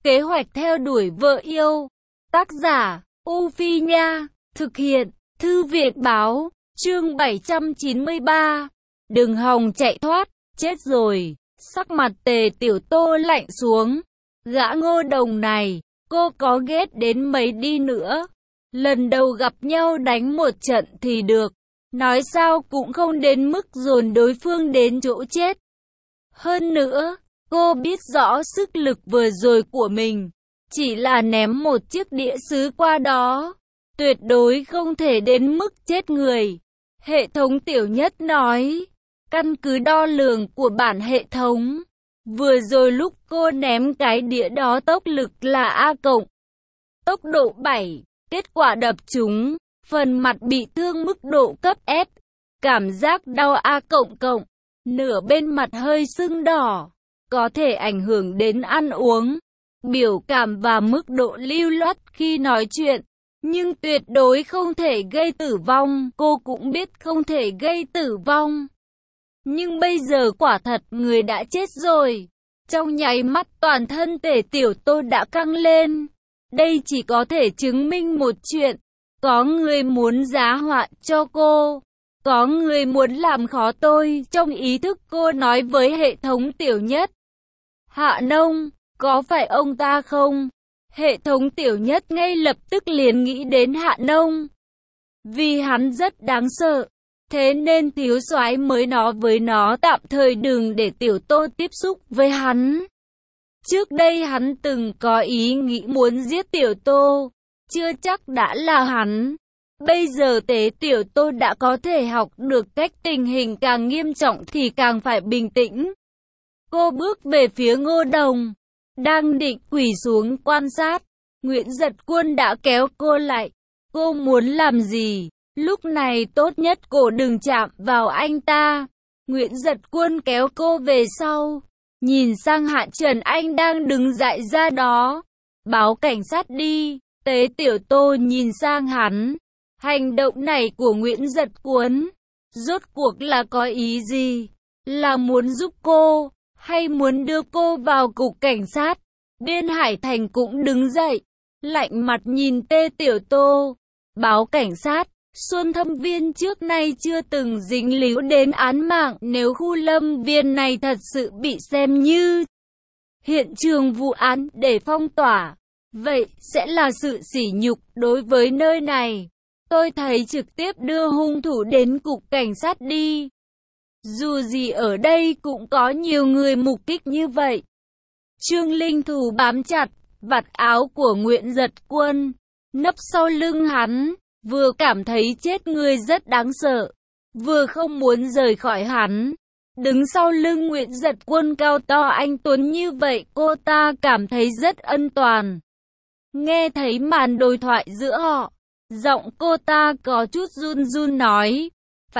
Kế hoạch theo đuổi vợ yêu. Tác giả, U Phi Nha. Thực hiện, Thư viện Báo. Chương 793. Đừng hòng chạy thoát, chết rồi. Sắc mặt Tề Tiểu Tô lạnh xuống. Gã Ngô Đồng này, cô có ghét đến mấy đi nữa. Lần đầu gặp nhau đánh một trận thì được. Nói sao cũng không đến mức dồn đối phương đến chỗ chết. Hơn nữa, cô biết rõ sức lực vừa rồi của mình. Chỉ là ném một chiếc đĩa sứ qua đó. Tuyệt đối không thể đến mức chết người. Hệ thống Tiểu Nhất nói. Căn cứ đo lường của bản hệ thống. Vừa rồi lúc cô ném cái đĩa đó tốc lực là A cộng. Tốc độ 7. Kết quả đập trúng. Phần mặt bị thương mức độ cấp S. Cảm giác đau A cộng cộng. Nửa bên mặt hơi sưng đỏ. Có thể ảnh hưởng đến ăn uống, biểu cảm và mức độ lưu loát khi nói chuyện. Nhưng tuyệt đối không thể gây tử vong. Cô cũng biết không thể gây tử vong. Nhưng bây giờ quả thật người đã chết rồi. Trong nháy mắt toàn thân Tề Tiểu Tô đã căng lên. Đây chỉ có thể chứng minh một chuyện. Có người muốn giá họa cho cô. Có người muốn làm khó tôi. Trong ý thức cô nói với hệ thống Tiểu Nhất. Hạ Nông, có phải ông ta không? Hệ thống Tiểu Nhất ngay lập tức liền nghĩ đến Hạ Nông. Vì hắn rất đáng sợ. Thế nên thiếu soái mới nói với nó tạm thời đừng để Tiểu Tô tiếp xúc với hắn. Trước đây hắn từng có ý nghĩ muốn giết Tiểu Tô. Chưa chắc đã là hắn. Bây giờ Tế Tiểu Tô đã có thể học được cách tình hình càng nghiêm trọng thì càng phải bình tĩnh. Cô bước về phía Ngô Đồng. Đang định quỳ xuống quan sát. Nguyễn Giật Quân đã kéo cô lại. Cô muốn làm gì? Lúc này tốt nhất cô đừng chạm vào anh ta. Nguyễn Giật Quân kéo cô về sau. Nhìn sang Hạ Trần Anh đang đứng dại ra đó. Báo cảnh sát đi. Tế Tiểu Tô nhìn sang hắn. Hành động này của Nguyễn Giật Quân rốt cuộc là có ý gì? Là muốn giúp cô, hay muốn đưa cô vào cục cảnh sát? Biên Hải Thành cũng đứng dậy, lạnh mặt nhìn Tề Tiểu Tô. Báo cảnh sát, Xuân Thâm Viên trước nay chưa từng dính líu đến án mạng. Nếu khu lâm viên này thật sự bị xem như hiện trường vụ án để phong tỏa, vậy sẽ là sự sỉ nhục đối với nơi này. Tôi thấy trực tiếp đưa hung thủ đến cục cảnh sát đi. Dù gì ở đây cũng có nhiều người mục kích như vậy. Trương Linh Thù bám chặt vạt áo của Nguyễn Giật Quân, nấp sau lưng hắn, vừa cảm thấy chết người rất đáng sợ, vừa không muốn rời khỏi hắn. Đứng sau lưng Nguyễn Giật Quân cao to anh tuấn như vậy, cô ta cảm thấy rất an toàn. Nghe thấy màn đối thoại giữa họ, giọng cô ta có chút run run nói,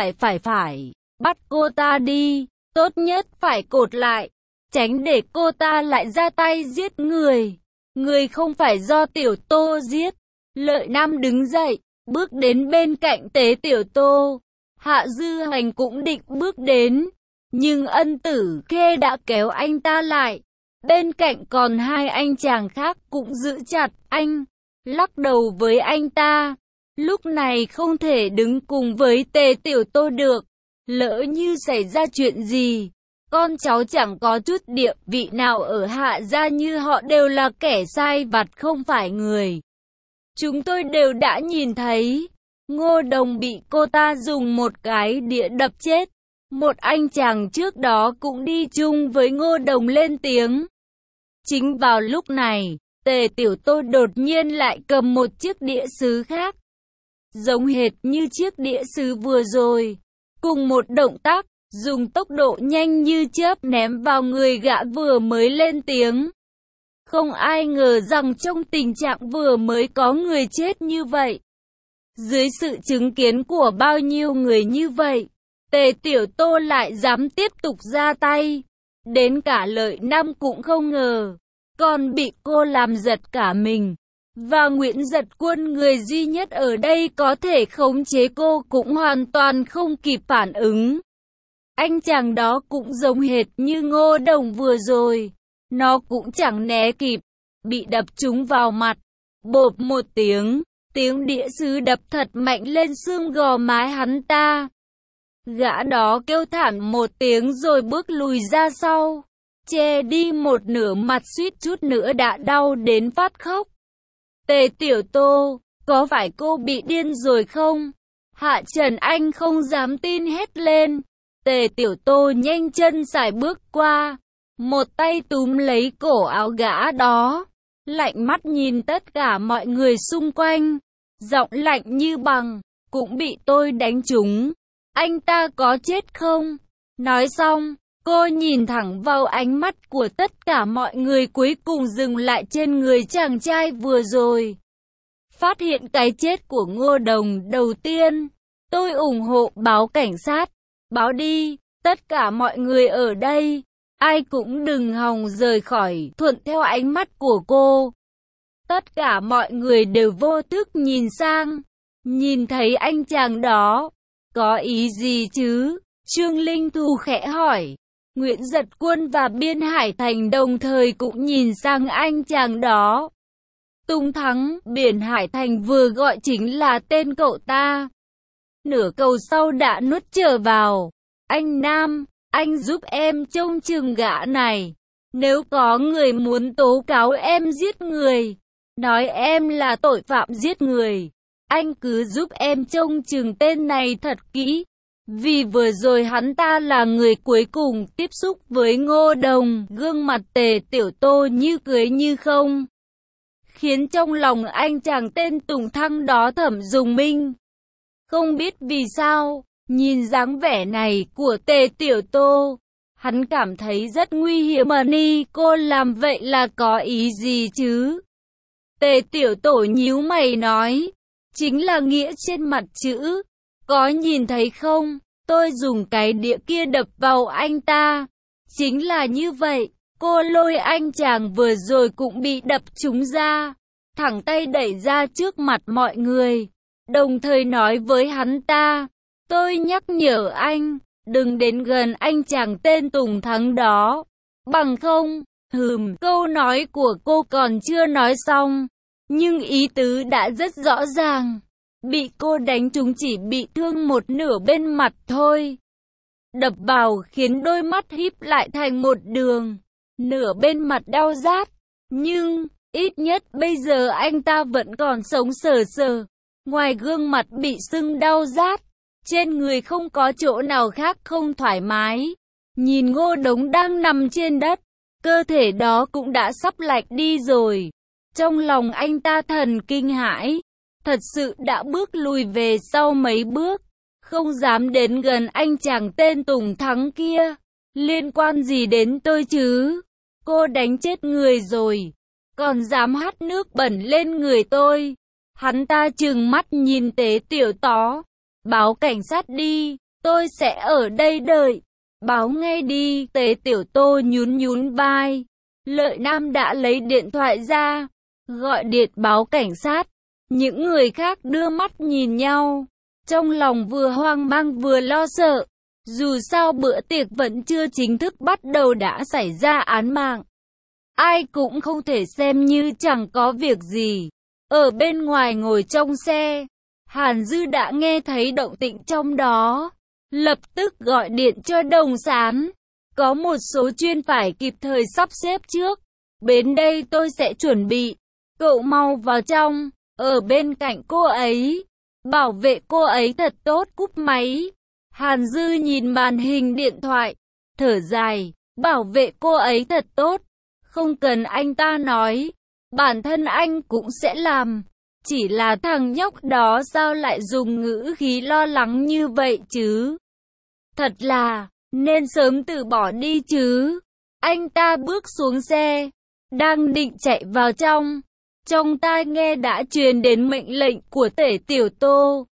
phải, bắt cô ta đi, tốt nhất phải cột lại, tránh để cô ta lại ra tay giết người. Người không phải do Tiểu Tô giết. Lợi Nam đứng dậy, bước đến bên cạnh Tế Tiểu Tô. Hạ Dư Hành cũng định bước đến, nhưng Ân Tử Khê đã kéo anh ta lại. Bên cạnh còn hai anh chàng khác cũng giữ chặt anh, lắc đầu với anh ta. Lúc này không thể đứng cùng với Tề Tiểu Tô được. Lỡ như xảy ra chuyện gì, con cháu chẳng có chút địa vị nào ở Hạ gia như họ đều là kẻ sai vặt không phải người. Chúng tôi đều đã nhìn thấy. Ngô Đồng bị cô ta dùng một cái đĩa đập chết. Một anh chàng trước đó cũng đi chung với Ngô Đồng lên tiếng. Chính vào lúc này, Tề Tiểu Tô đột nhiên lại cầm một chiếc đĩa sứ khác, giống hệt như chiếc đĩa sứ vừa rồi. Cùng một động tác, dùng tốc độ nhanh như chớp ném vào người gã vừa mới lên tiếng. Không ai ngờ rằng trong tình trạng vừa mới có người chết như vậy. Dưới sự chứng kiến của bao nhiêu người như vậy, Tề Tiểu Tô lại dám tiếp tục ra tay. Đến cả Lợi Nam cũng không ngờ, còn bị cô làm giật cả mình. Và Nguyễn Giật Quân, người duy nhất ở đây có thể khống chế cô, cũng hoàn toàn không kịp phản ứng. Anh chàng đó cũng giống hệt như Ngô Đồng vừa rồi. Nó cũng chẳng né kịp. bị đập trúng vào mặt. Bộp một tiếng, tiếng đĩa sứ đập thật mạnh lên xương gò má hắn ta. Gã đó kêu thảm một tiếng rồi bước lùi ra sau, che đi một nửa mặt, suýt chút nữa đã đau đến phát khóc. Tề Tiểu Tô, có phải cô bị điên rồi không? Hạ Trần Anh không dám tin hét lên. Tề Tiểu Tô nhanh chân sải bước qua, một tay túm lấy cổ áo gã đó, lạnh mắt nhìn tất cả mọi người xung quanh, giọng lạnh như bằng, cũng bị tôi đánh trúng. Anh ta có chết không? Nói xong, cô nhìn thẳng vào ánh mắt của tất cả mọi người, cuối cùng dừng lại trên người chàng trai vừa rồi. Phát hiện cái chết của Ngô Đồng đầu tiên, tôi ủng hộ báo cảnh sát. Báo đi, tất cả mọi người ở đây, ai cũng đừng hòng rời khỏi, thuận theo ánh mắt của cô. Tất cả mọi người đều vô thức nhìn sang, nhìn thấy anh chàng đó. Có ý gì chứ? Trương Linh Thu khẽ hỏi. Nguyễn Giật Quân và Biên Hải Thành đồng thời cũng nhìn sang anh chàng đó. Tùng Thắng, Biên Hải Thành vừa gọi chính là tên cậu ta. Nửa câu sau đã nuốt trở vào. Anh Nam, anh giúp em trông chừng gã này. Nếu có người muốn tố cáo em giết người, nói em là tội phạm giết người, anh cứ giúp em trông chừng tên này thật kỹ. Vì vừa rồi hắn ta là người cuối cùng tiếp xúc với Ngô Đồng. Gương mặt Tề Tiểu Tô như cười như không, khiến trong lòng anh chàng tên Tùng Thăng đó thầm rùng mình. Không biết vì sao, nhìn dáng vẻ này của Tề Tiểu Tô, hắn cảm thấy rất nguy hiểm. Mà ni cô làm vậy là có ý gì chứ? Tề Tiểu Tổ nhíu mày nói, chính là nghĩa trên mặt chữ. Có nhìn thấy không? Tôi dùng cái đĩa kia đập vào anh ta. Chính là như vậy. Cô lôi anh chàng vừa rồi cũng bị đập trúng ra, thẳng tay đẩy ra trước mặt mọi người, đồng thời nói với hắn ta, tôi nhắc nhở anh, đừng đến gần anh chàng tên Tùng Thắng đó, bằng không. Câu nói của cô còn chưa nói xong, nhưng ý tứ đã rất rõ ràng. Bị cô đánh trúng chỉ bị thương một nửa bên mặt thôi. Đập vào khiến đôi mắt híp lại thành một đường, nửa bên mặt đau rát. Nhưng, ít nhất bây giờ anh ta vẫn còn sống sờ sờ. Ngoài gương mặt bị sưng đau rát, trên người không có chỗ nào khác không thoải mái. Nhìn Ngô Đống đang nằm trên đất, cơ thể đó cũng đã sắp lạnh đi rồi. Trong lòng anh ta thần kinh hãi, thật sự đã bước lùi về sau mấy bước, không dám đến gần anh chàng tên Tùng Thắng kia. Liên quan gì đến tôi chứ? Cô đánh chết người rồi, còn dám hắt nước bẩn lên người tôi. Hắn ta trừng mắt nhìn Tế Tiểu Tó. Báo cảnh sát đi, tôi sẽ ở đây đợi. Báo ngay đi. Tế Tiểu Tô nhún nhún vai. Lợi Nam đã lấy điện thoại ra, gọi điện báo cảnh sát. Những người khác đưa mắt nhìn nhau, trong lòng vừa hoang mang vừa lo sợ. Dù sao bữa tiệc vẫn chưa chính thức bắt đầu đã xảy ra án mạng. Ai cũng không thể xem như chẳng có việc gì. Ở bên ngoài ngồi trong xe, Hàn Dư đã nghe thấy động tĩnh trong đó, lập tức gọi điện cho Đồng Sán. Có một số chuyên phải kịp thời sắp xếp trước. Đến đây tôi sẽ chuẩn bị. Cậu mau vào trong, ở bên cạnh cô ấy, bảo vệ cô ấy thật tốt. Cúp máy. Hàn Dư nhìn màn hình điện thoại, thở dài, bảo vệ cô ấy thật tốt. Không cần anh ta nói, bản thân anh cũng sẽ làm. Chỉ là thằng nhóc đó sao lại dùng ngữ khí lo lắng như vậy chứ? Thật là, nên sớm từ bỏ đi chứ. Anh ta bước xuống xe, đang định chạy vào trong tai nghe đã truyền đến mệnh lệnh của Tể Tiểu Tô.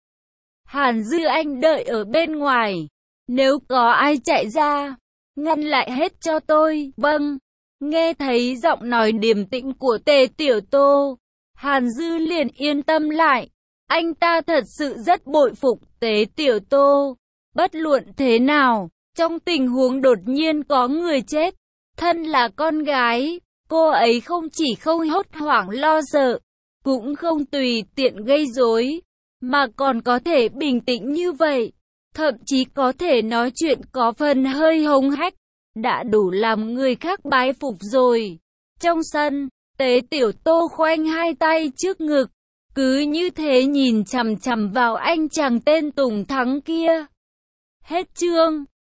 Hàn Dư anh đợi ở bên ngoài, nếu có ai chạy ra, ngăn lại hết cho tôi. Vâng. Nghe thấy giọng nói điềm tĩnh của Tề Tiểu Tô, Hàn Dư liền yên tâm lại. Anh ta thật sự rất bội phục Tề Tiểu Tô. Bất luận thế nào, trong tình huống đột nhiên có người chết, thân là con gái, Cô ấy không chỉ không hốt hoảng lo sợ, cũng không tùy tiện gây rối, mà còn có thể bình tĩnh như vậy. Thậm chí có thể nói chuyện có phần hơi hống hách, đã đủ làm người khác bái phục rồi. Trong sân, Tế Tiểu Tô khoanh hai tay trước ngực, cứ như thế nhìn chằm chằm vào anh chàng tên Tùng Thắng kia. Hết chương.